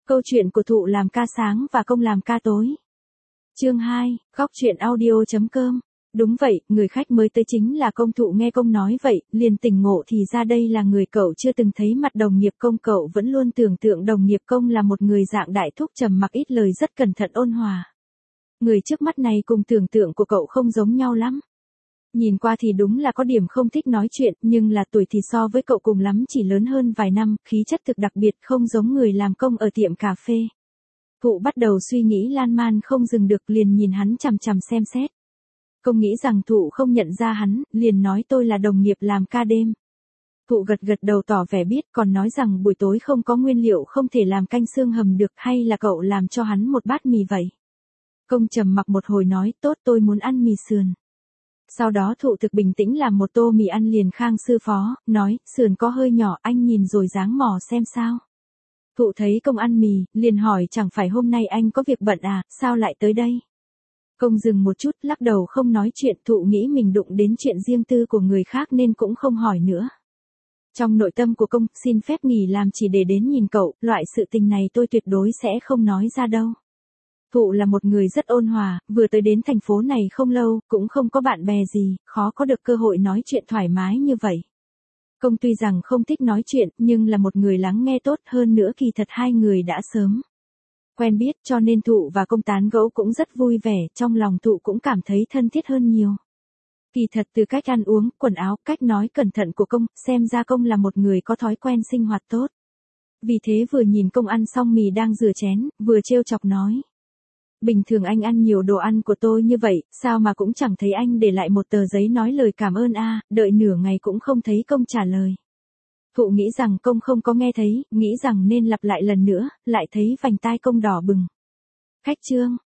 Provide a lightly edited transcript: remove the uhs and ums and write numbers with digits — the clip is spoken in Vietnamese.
Câu chuyện của Thụ làm ca sáng và Công làm ca tối. Chương 2, góc truyện audio.com. Đúng vậy, người khách mới tới chính là Công. Thụ nghe Công nói vậy, liền tỉnh ngộ thì ra đây là người cậu chưa từng thấy mặt đồng nghiệp Công. Cậu vẫn luôn tưởng tượng đồng nghiệp Công là một người dạng đại thúc trầm mặc ít lời rất cẩn thận ôn hòa. Người trước mắt này cùng tưởng tượng của cậu không giống nhau lắm. Nhìn qua thì đúng là có điểm không thích nói chuyện, nhưng là tuổi thì so với cậu cùng lắm chỉ lớn hơn vài năm, khí chất thực đặc biệt không giống người làm công ở tiệm cà phê. Thụ bắt đầu suy nghĩ lan man không dừng được, liền nhìn hắn chằm chằm xem xét. Công nghĩ rằng Thụ không nhận ra hắn, liền nói tôi là đồng nghiệp làm ca đêm. Thụ gật gật đầu tỏ vẻ biết, còn nói rằng buổi tối không có nguyên liệu không thể làm canh xương hầm được, hay là cậu làm cho hắn một bát mì vậy. Công trầm mặc một hồi nói tốt, tôi muốn ăn mì sườn. Sau đó Thụ thực bình tĩnh làm một tô mì ăn liền khang sư phó, nói, sườn có hơi nhỏ, anh nhìn rồi dáng mò xem sao. Thụ thấy Công ăn mì, liền hỏi chẳng phải hôm nay anh có việc bận à, sao lại tới đây. Công dừng một chút, lắc đầu không nói chuyện. Thụ nghĩ mình đụng đến chuyện riêng tư của người khác nên cũng không hỏi nữa. Trong nội tâm của Công, xin phép nghỉ làm chỉ để đến nhìn cậu, loại sự tình này tôi tuyệt đối sẽ không nói ra đâu. Thụ là một người rất ôn hòa, vừa tới đến thành phố này không lâu, cũng không có bạn bè gì, khó có được cơ hội nói chuyện thoải mái như vậy. Công tuy rằng không thích nói chuyện, nhưng là một người lắng nghe tốt, hơn nữa kỳ thật hai người đã sớm quen biết, cho nên Thụ và Công tán gẫu cũng rất vui vẻ, trong lòng Thụ cũng cảm thấy thân thiết hơn nhiều. Kỳ thật từ cách ăn uống, quần áo, cách nói cẩn thận của Công, xem ra Công là một người có thói quen sinh hoạt tốt. Vì thế vừa nhìn Công ăn xong mì đang rửa chén, vừa trêu chọc nói. Bình thường anh ăn nhiều đồ ăn của tôi như vậy, sao mà cũng chẳng thấy anh để lại một tờ giấy nói lời cảm ơn a, đợi nửa ngày cũng không thấy Công trả lời. Thụ nghĩ rằng Công không có nghe thấy, nghĩ rằng nên lặp lại lần nữa, lại thấy vành tai Công đỏ bừng. Khách trương,